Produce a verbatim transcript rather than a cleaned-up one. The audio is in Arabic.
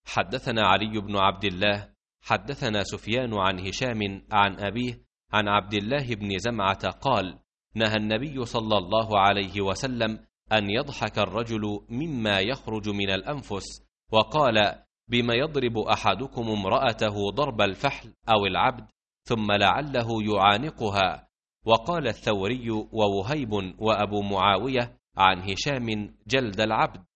حدثنا علي بن عبد الله حدثنا سفيان عن هشام عن أبيه عن عبد الله بن زمعة قال: نهى النبي صلى الله عليه وسلم أن يضحك الرجل مما يخرج من الأنفس، وقال: بما يضرب أحدكم امرأته ضرب الفحل أو العبد ثم لعله يعانقها. وقال الثوري ووهيب وأبو معاوية عن هشام: جلد العبد.